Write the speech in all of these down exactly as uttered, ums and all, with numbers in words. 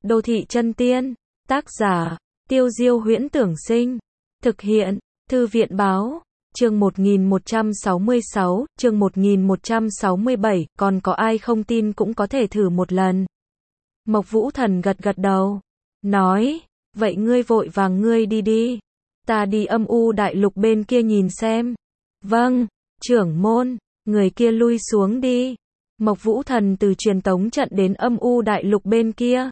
Đô thị chân tiên. Tác giả, Tiêu Diêu Huyễn Tưởng Sinh. Thực hiện, Thư viện Báo. Chương một nghìn một trăm sáu mươi sáu, chương một nghìn một trăm sáu mươi bảy, còn có ai không tin cũng có thể thử một lần. Mộc Vũ Thần gật gật đầu, nói, vậy ngươi vội vàng ngươi đi đi. Ta đi âm u đại lục bên kia nhìn xem. Vâng, trưởng môn, người kia lui xuống đi. Mộc Vũ Thần từ truyền tống trận đến âm u đại lục bên kia.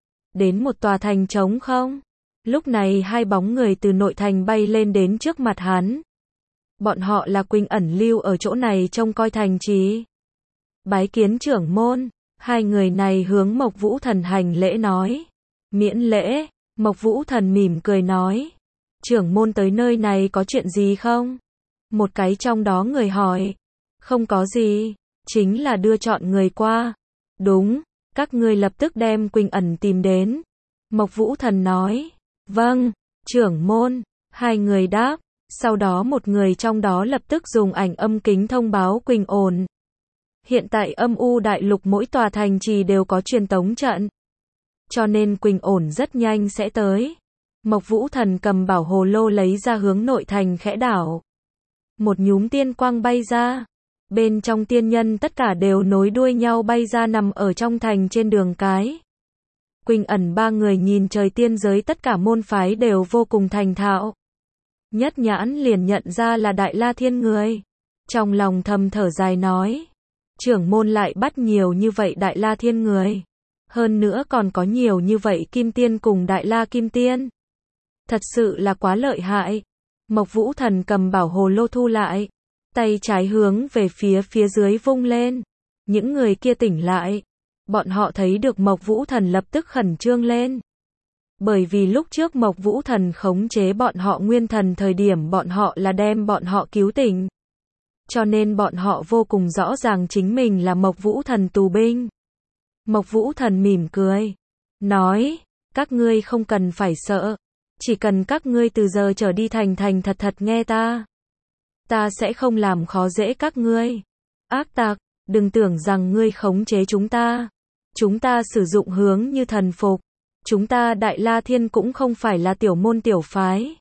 Đến một tòa thành trống không. Lúc này hai bóng người từ nội thành bay lên đến trước mặt hắn. Bọn họ là Quỳnh ẩn lưu ở chỗ này trông coi thành trì. Bái kiến trưởng môn. Hai người này hướng Mộc Vũ Thần hành lễ nói. Miễn lễ. Mộc Vũ Thần mỉm cười nói. Trưởng môn tới nơi này có chuyện gì không? Một cái trong đó người hỏi. Không có gì. Chính là đưa chọn người qua. Đúng. Các ngươi lập tức đem Quỳnh ẩn tìm đến. Mộc Vũ Thần nói. Vâng, trưởng môn. Hai người đáp. Sau đó một người trong đó lập tức dùng ảnh âm kính thông báo Quỳnh ổn. Hiện tại âm u đại lục mỗi tòa thành trì đều có truyền tống trận. Cho nên Quỳnh ổn rất nhanh sẽ tới. Mộc Vũ Thần cầm bảo hồ lô lấy ra hướng nội thành khẽ đảo. Một nhúm tiên quang bay ra. Bên trong tiên nhân tất cả đều nối đuôi nhau bay ra nằm ở trong thành trên đường cái. Quỳnh ẩn ba người nhìn trời tiên giới tất cả môn phái đều vô cùng thành thạo. Nhất nhãn liền nhận ra là Đại La Thiên người. Trong lòng thầm thở dài nói. Trưởng môn lại bắt nhiều như vậy Đại La Thiên người. Hơn nữa còn có nhiều như vậy Kim Tiên cùng Đại La Kim Tiên. Thật sự là quá lợi hại. Mộc Vũ Thần cầm bảo hồ lô thu lại. Tay trái hướng về phía phía dưới vung lên. Những người kia tỉnh lại. Bọn họ thấy được Mộc Vũ Thần lập tức khẩn trương lên. Bởi vì lúc trước Mộc Vũ Thần khống chế bọn họ nguyên thần thời điểm bọn họ là đem bọn họ cứu tỉnh. Cho nên bọn họ vô cùng rõ ràng chính mình là Mộc Vũ Thần tù binh. Mộc Vũ Thần mỉm cười. Nói, các ngươi không cần phải sợ. Chỉ cần các ngươi từ giờ trở đi thành thành thật thật nghe ta. Ta sẽ không làm khó dễ các ngươi. Ác tặc, đừng tưởng rằng ngươi khống chế chúng ta. Chúng ta sử dụng hướng như thần phục. Chúng ta Đại La Thiên cũng không phải là tiểu môn tiểu phái.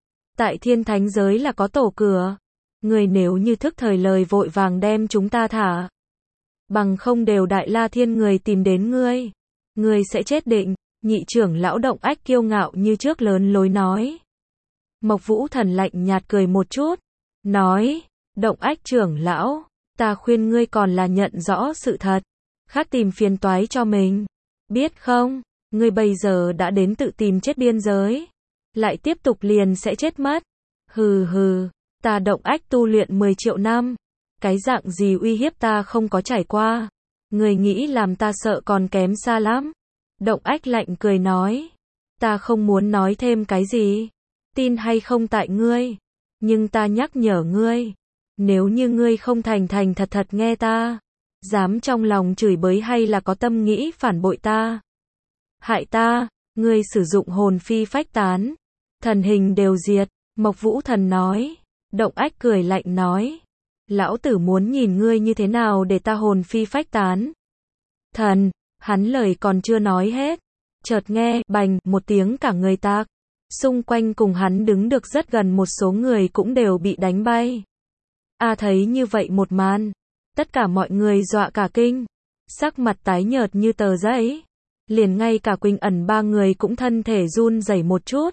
Tại thiên thánh giới là có tổ cửa. Ngươi nếu như thức thời lời vội vàng đem chúng ta thả. Bằng không đều Đại La Thiên người tìm đến ngươi. Ngươi sẽ chết định. Nhị trưởng lão Động Ách kiêu ngạo như trước lớn lối nói. Mộc Vũ Thần lạnh nhạt cười một chút. Nói, Động Ách trưởng lão, ta khuyên ngươi còn là nhận rõ sự thật. Khác tìm phiền toái cho mình. Biết không, ngươi bây giờ đã đến tự tìm chết biên giới. Lại tiếp tục liền sẽ chết mất. Hừ hừ, ta Động Ách tu luyện mười triệu năm. Cái dạng gì uy hiếp ta không có trải qua. Ngươi nghĩ làm ta sợ còn kém xa lắm. Động Ách lạnh cười nói. Ta không muốn nói thêm cái gì. Tin hay không tại ngươi. Nhưng ta nhắc nhở ngươi. Nếu như ngươi không thành thành thật thật nghe ta. Dám trong lòng chửi bới hay là có tâm nghĩ phản bội ta. Hại ta, ngươi sử dụng hồn phi phách tán. Thần hình đều diệt. Mộc Vũ Thần nói. Động Ách cười lạnh nói. Lão tử muốn nhìn ngươi như thế nào để ta hồn phi phách tán. Thần, hắn lời còn chưa nói hết. Chợt nghe, bành, một tiếng cả người tạc. Xung quanh cùng hắn đứng được rất gần một số người cũng đều bị đánh bay. A thấy như vậy một màn. Tất cả mọi người dọa cả kinh. Sắc mặt tái nhợt như tờ giấy. Liền ngay cả Quỳnh ẩn ba người cũng thân thể run rẩy một chút.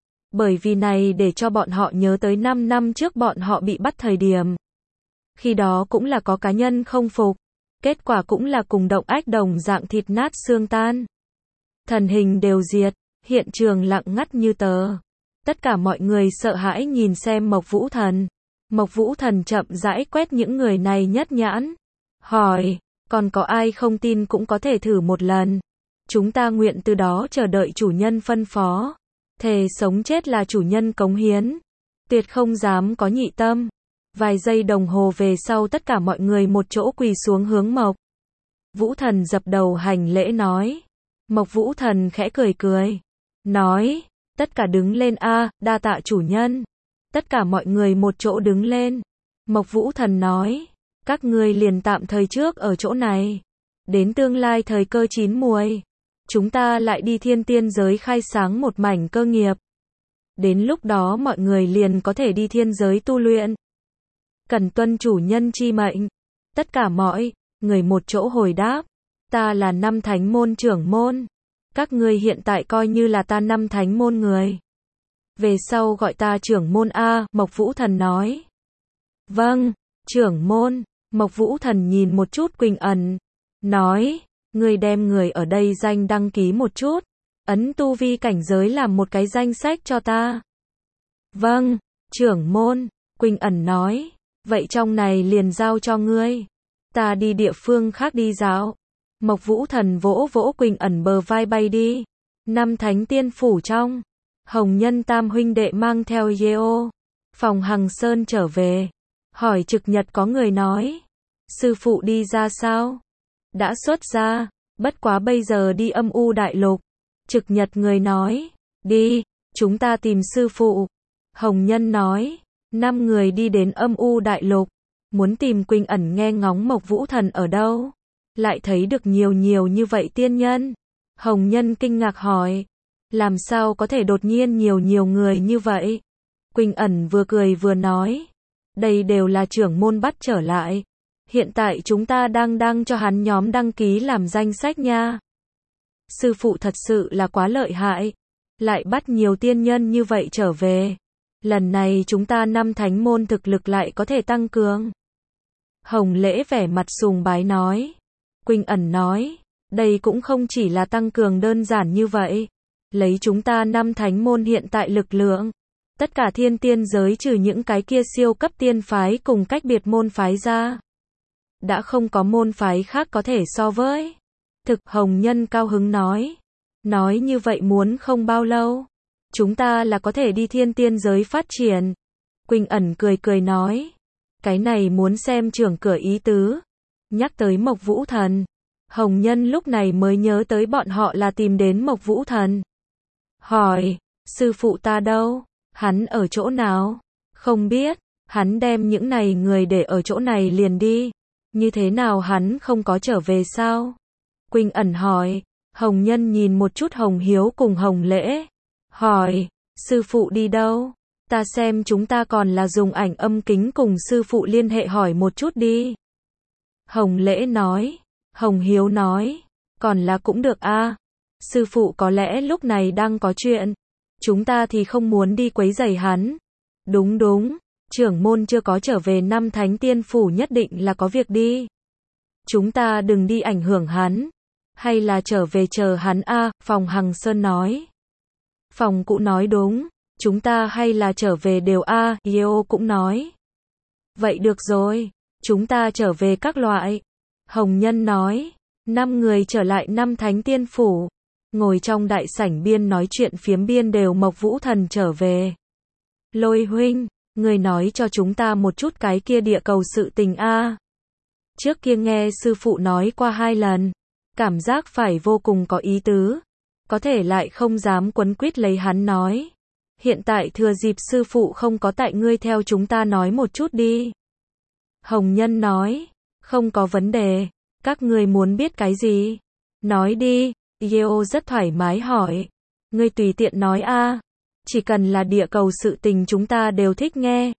Bởi vì này để cho bọn họ nhớ tới năm năm trước bọn họ bị bắt thời điểm. Khi đó cũng là có cá nhân không phục. Kết quả cũng là cùng Động Ách đồng dạng thịt nát xương tan. Thần hình đều diệt. Hiện trường lặng ngắt như tờ. Tất cả mọi người sợ hãi nhìn xem Mộc Vũ Thần. Mộc Vũ Thần chậm rãi quét những người này nhất nhãn. Hỏi, còn có ai không tin cũng có thể thử một lần. Chúng ta nguyện từ đó chờ đợi chủ nhân phân phó. Thề sống chết là chủ nhân cống hiến. Tuyệt không dám có nhị tâm. Vài giây đồng hồ về sau tất cả mọi người một chỗ quỳ xuống hướng Mộc Vũ Thần dập đầu hành lễ nói. Mộc Vũ Thần khẽ cười cười. Nói, tất cả đứng lên a, đa tạ chủ nhân. Tất cả mọi người một chỗ đứng lên. Mộc Vũ Thần nói, các ngươi liền tạm thời trước ở chỗ này. Đến tương lai thời cơ chín muồi. chúng ta lại đi thiên tiên giới khai sáng một mảnh cơ nghiệp. Đến lúc đó mọi người liền có thể đi thiên giới tu luyện. Cần tuân chủ nhân chi mệnh. Tất cả mọi người một chỗ hồi đáp. Ta là năm thánh môn trưởng môn. Các ngươi hiện tại coi như là ta năm thánh môn người. Về sau gọi ta trưởng môn A, Mộc Vũ Thần nói. Vâng, trưởng môn. Mộc Vũ Thần nhìn một chút Quỳnh Ẩn. Nói, ngươi đem người ở đây danh đăng ký một chút. Ấn tu vi cảnh giới làm một cái danh sách cho ta. Vâng, trưởng môn. Quỳnh Ẩn nói. Vậy trong này liền giao cho ngươi. Ta đi địa phương khác đi dạo. Mộc Vũ Thần vỗ vỗ Quỳnh Ẩn bờ vai bay đi. Năm thánh tiên phủ trong. Hồng Nhân tam huynh đệ mang theo Yeo. Phòng Hằng Sơn trở về. Hỏi Trực Nhật có người nói. Sư phụ đi ra sao? Đã xuất ra. Bất quá bây giờ đi âm u đại lục. Trực Nhật người nói. Đi, chúng ta tìm sư phụ. Hồng Nhân nói. Năm người đi đến âm u đại lục. Muốn tìm Quỳnh Ẩn nghe ngóng Mộc Vũ Thần ở đâu. Lại thấy được nhiều nhiều như vậy tiên nhân. Hồng Nhân kinh ngạc hỏi. Làm sao có thể đột nhiên nhiều nhiều người như vậy? Quỳnh Ẩn vừa cười vừa nói. Đây đều là trưởng môn bắt trở lại. Hiện tại chúng ta đang đăng cho hắn nhóm đăng ký làm danh sách nha. Sư phụ thật sự là quá lợi hại. Lại bắt nhiều tiên nhân như vậy trở về. Lần này chúng ta năm thánh môn thực lực lại có thể tăng cường. Hồng Lễ vẻ mặt sùng bái nói. Quỳnh Ẩn nói. Đây cũng không chỉ là tăng cường đơn giản như vậy. Lấy chúng ta năm thánh môn hiện tại lực lượng. Tất cả thiên tiên giới trừ những cái kia siêu cấp tiên phái cùng cách biệt môn phái ra. Đã không có môn phái khác có thể so với. Thực Hồng Nhân cao hứng nói. Nói như vậy muốn không bao lâu. Chúng ta là có thể đi thiên tiên giới phát triển. Quỳnh Ẩn cười cười nói. Cái này muốn xem trưởng cửa ý tứ. Nhắc tới Mộc Vũ Thần. Hồng Nhân lúc này mới nhớ tới bọn họ là tìm đến Mộc Vũ Thần. Hỏi, sư phụ ta đâu? Hắn ở chỗ nào? Không biết, hắn đem những này người để ở chỗ này liền đi. Như thế nào hắn không có trở về sao? Quỳnh Ẩn hỏi. Hồng Nhân nhìn một chút Hồng Hiếu cùng Hồng Lễ. Hỏi, sư phụ đi đâu? Ta xem chúng ta còn là dùng ảnh âm kính cùng sư phụ liên hệ hỏi một chút đi. Hồng Lễ nói. Hồng Hiếu nói. Còn là cũng được a. Sư phụ có lẽ lúc này đang có chuyện. Chúng ta thì không muốn đi quấy rầy hắn. Đúng đúng. Trưởng môn chưa có trở về năm thánh tiên phủ nhất định là có việc đi. Chúng ta đừng đi ảnh hưởng hắn. Hay là trở về chờ hắn a. Phòng Hằng Sơn nói. Phòng Cụ nói đúng. Chúng ta hay là trở về đều a. Yeo cũng nói. Vậy được rồi. Chúng ta trở về các loại. Hồng Nhân nói. Năm người trở lại năm thánh tiên phủ. Ngồi trong đại sảnh biên nói chuyện phiếm biên đều Mộc Vũ Thần trở về. Lôi huynh, người nói cho chúng ta một chút cái kia địa cầu sự tình a. Trước kia nghe sư phụ nói qua hai lần. Cảm giác phải vô cùng có ý tứ. Có thể lại không dám quấn quýt lấy hắn nói. Hiện tại thừa dịp sư phụ không có tại ngươi theo chúng ta nói một chút đi. Hồng Nhân nói. Không có vấn đề. Các ngươi muốn biết cái gì? Nói đi. Yeo rất thoải mái hỏi. Ngươi tùy tiện nói a. Chỉ cần là địa cầu sự tình chúng ta đều thích nghe.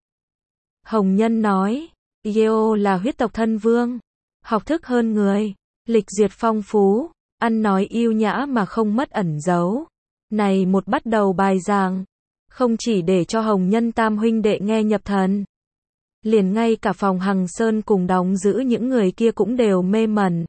Hồng Nhân nói. Yeo là huyết tộc thân vương. Học thức hơn người. Lịch duyệt phong phú. Ăn nói yêu nhã mà không mất ẩn giấu. Này một bắt đầu bài giảng. Không chỉ để cho Hồng Nhân tam huynh đệ nghe nhập thần. Liền ngay cả phòng Hằng Sơn cùng đóng giữ những người kia cũng đều mê mẩn.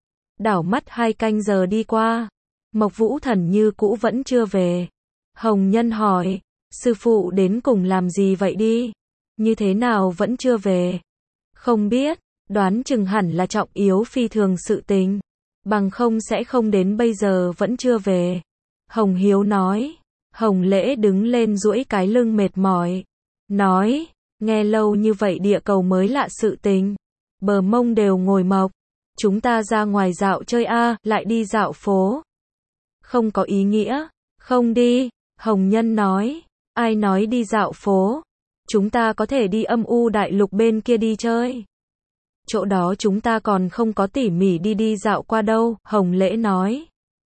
Đảo mắt hai canh giờ đi qua. Mộc Vũ Thần như cũ vẫn chưa về. Hồng Nhân hỏi. Sư phụ đến cùng làm gì vậy đi? Như thế nào vẫn chưa về? Không biết. Đoán chừng hẳn là trọng yếu phi thường sự tình. Bằng không sẽ không đến bây giờ vẫn chưa về. Hồng Hiếu nói. Hồng Lễ đứng lên duỗi cái lưng mệt mỏi. Nói. Nghe lâu như vậy địa cầu mới lạ sự tình. Bờ mông đều ngồi mọc. Chúng ta ra ngoài dạo chơi a, lại đi dạo phố. Không có ý nghĩa. Không đi. Hồng Nhân nói. Ai nói đi dạo phố? Chúng ta có thể đi âm u đại lục bên kia đi chơi. Chỗ đó chúng ta còn không có tỉ mỉ đi đi dạo qua đâu, Hồng Lễ nói.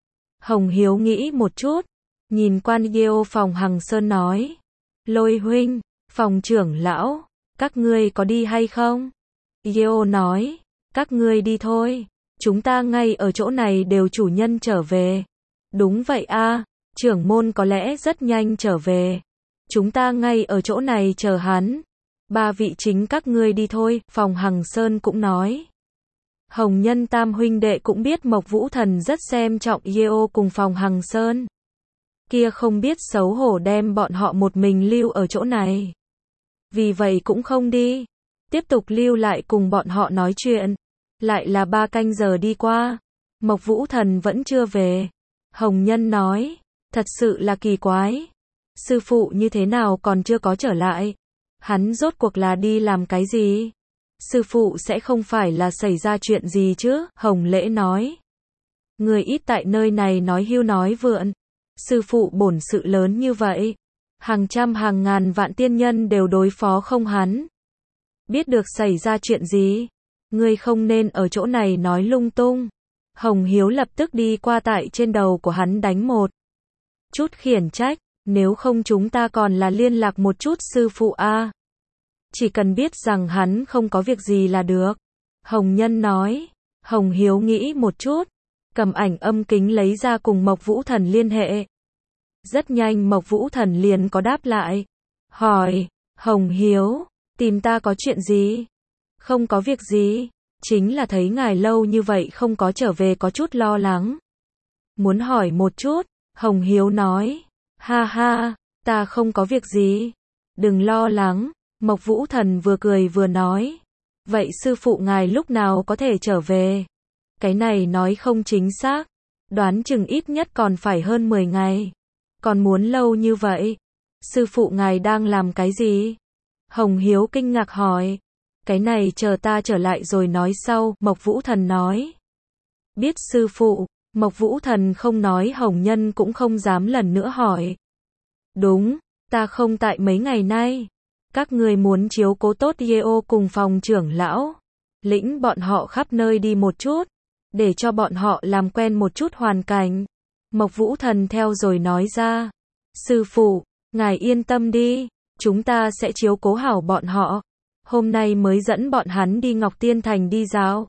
Hồng Hiếu nghĩ một chút, nhìn quan Yeo phòng Hằng Sơn nói. Lôi huynh, phòng trưởng lão, các ngươi có đi hay không? Yeo nói, các ngươi đi thôi, chúng ta ngay ở chỗ này đều chủ nhân trở về. Đúng vậy a, trưởng môn có lẽ rất nhanh trở về. Chúng ta ngay ở chỗ này chờ hắn. Ba vị chính các ngươi đi thôi, phòng Hằng Sơn cũng nói. Hồng Nhân tam huynh đệ cũng biết Mộc Vũ Thần rất xem trọng Yeo cùng phòng Hằng Sơn. Kia không biết xấu hổ đem bọn họ một mình lưu ở chỗ này. Vì vậy cũng không đi. Tiếp tục lưu lại cùng bọn họ nói chuyện. Lại là ba canh giờ đi qua. Mộc Vũ Thần vẫn chưa về. Hồng Nhân nói, thật sự là kỳ quái. Sư phụ như thế nào còn chưa có trở lại? Hắn rốt cuộc là đi làm cái gì? Sư phụ sẽ không phải là xảy ra chuyện gì chứ? Hồng Lễ nói. Người ít tại nơi này nói hưu nói vượn. Sư phụ bổn sự lớn như vậy. Hàng trăm hàng ngàn vạn tiên nhân đều đối phó không hắn. Biết được xảy ra chuyện gì? Ngươi không nên ở chỗ này nói lung tung. Hồng Hiếu lập tức đi qua tại trên đầu của hắn đánh một chút khiển trách. Nếu không chúng ta còn là liên lạc một chút sư phụ a. Chỉ cần biết rằng hắn không có việc gì là được. Hồng Nhân nói. Hồng Hiếu nghĩ một chút. Cầm ảnh âm kính lấy ra cùng Mộc Vũ Thần liên hệ. Rất nhanh Mộc Vũ Thần liền có đáp lại. Hỏi. Hồng Hiếu. Tìm ta có chuyện gì? Không có việc gì. Chính là thấy ngài lâu như vậy không có trở về có chút lo lắng. Muốn hỏi một chút. Hồng Hiếu nói. Ha ha. Ta không có việc gì. Đừng lo lắng. Mộc Vũ Thần vừa cười vừa nói. Vậy sư phụ ngài lúc nào có thể trở về? Cái này nói không chính xác. Đoán chừng ít nhất còn phải hơn mười ngày. Còn muốn lâu như vậy? Sư phụ ngài đang làm cái gì? Hồng Hiếu kinh ngạc hỏi. Cái này chờ ta trở lại rồi nói sau, Mộc Vũ Thần nói. Biết sư phụ, Mộc Vũ Thần không nói Hồng Nhân cũng không dám lần nữa hỏi. Đúng, ta không tại mấy ngày nay. Các người muốn chiếu cố tốt Yeo cùng phòng trưởng lão. Lĩnh bọn họ khắp nơi đi một chút. Để cho bọn họ làm quen một chút hoàn cảnh. Mộc Vũ Thần theo rồi nói ra. Sư phụ, ngài yên tâm đi. Chúng ta sẽ chiếu cố hảo bọn họ. Hôm nay mới dẫn bọn hắn đi Ngọc Tiên Thành đi dạo.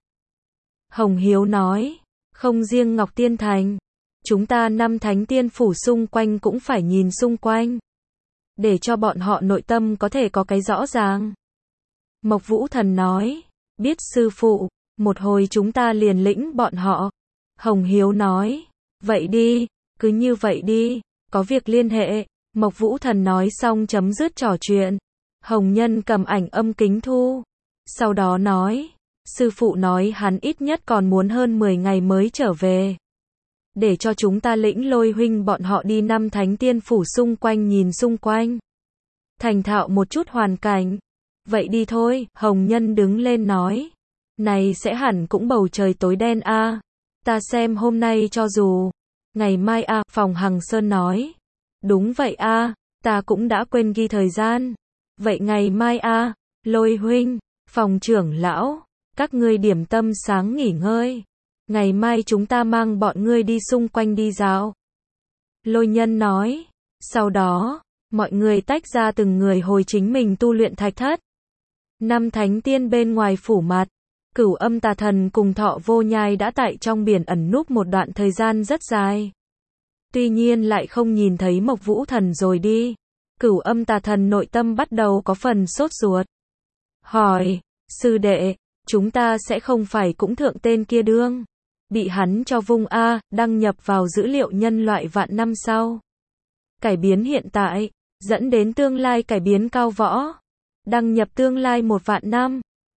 Hồng Hiếu nói. Không riêng Ngọc Tiên Thành. Chúng ta năm thánh tiên phủ xung quanh cũng phải nhìn xung quanh. Để cho bọn họ nội tâm có thể có cái rõ ràng. Mộc Vũ Thần nói. Biết sư phụ. Một hồi chúng ta liền lĩnh bọn họ. Hồng Hiếu nói. Vậy đi. Cứ như vậy đi. Có việc liên hệ. Mộc Vũ Thần nói xong chấm dứt trò chuyện. Hồng Nhân cầm ảnh âm kính thu. Sau đó nói. Sư phụ nói hắn ít nhất còn muốn hơn mười ngày mới trở về. Để cho chúng ta lĩnh Lôi huynh bọn họ đi năm thánh tiên phủ xung quanh nhìn xung quanh. Thành thạo một chút hoàn cảnh. Vậy đi thôi, Hồng Nhân đứng lên nói. Này sẽ hẳn cũng bầu trời tối đen a. Ta xem hôm nay cho dù. Ngày mai a, phòng Hằng Sơn nói. Đúng vậy a, ta cũng đã quên ghi thời gian. Vậy ngày mai a, Lôi huynh, phòng trưởng lão, các ngươi điểm tâm sáng nghỉ ngơi. Ngày mai chúng ta mang bọn ngươi đi xung quanh đi dạo. Lôi Nhân nói. Sau đó, mọi người tách ra từng người hồi chính mình tu luyện thạch thất. Năm thánh tiên bên ngoài phủ mặt. Cửu Âm Tà Thần cùng Thọ Vô Nhai đã tại trong biển ẩn núp một đoạn thời gian rất dài. Tuy nhiên lại không nhìn thấy Mộc Vũ Thần rồi đi. Cửu Âm Tà Thần nội tâm bắt đầu có phần sốt ruột. Hỏi, sư đệ, chúng ta sẽ không phải cũng thượng tên kia đương. Bị hắn cho vung A, đăng nhập vào dữ liệu nhân loại vạn năm sau. Cải biến hiện tại, dẫn đến tương lai cải biến cao võ. Đăng nhập tương lai một vạn năm.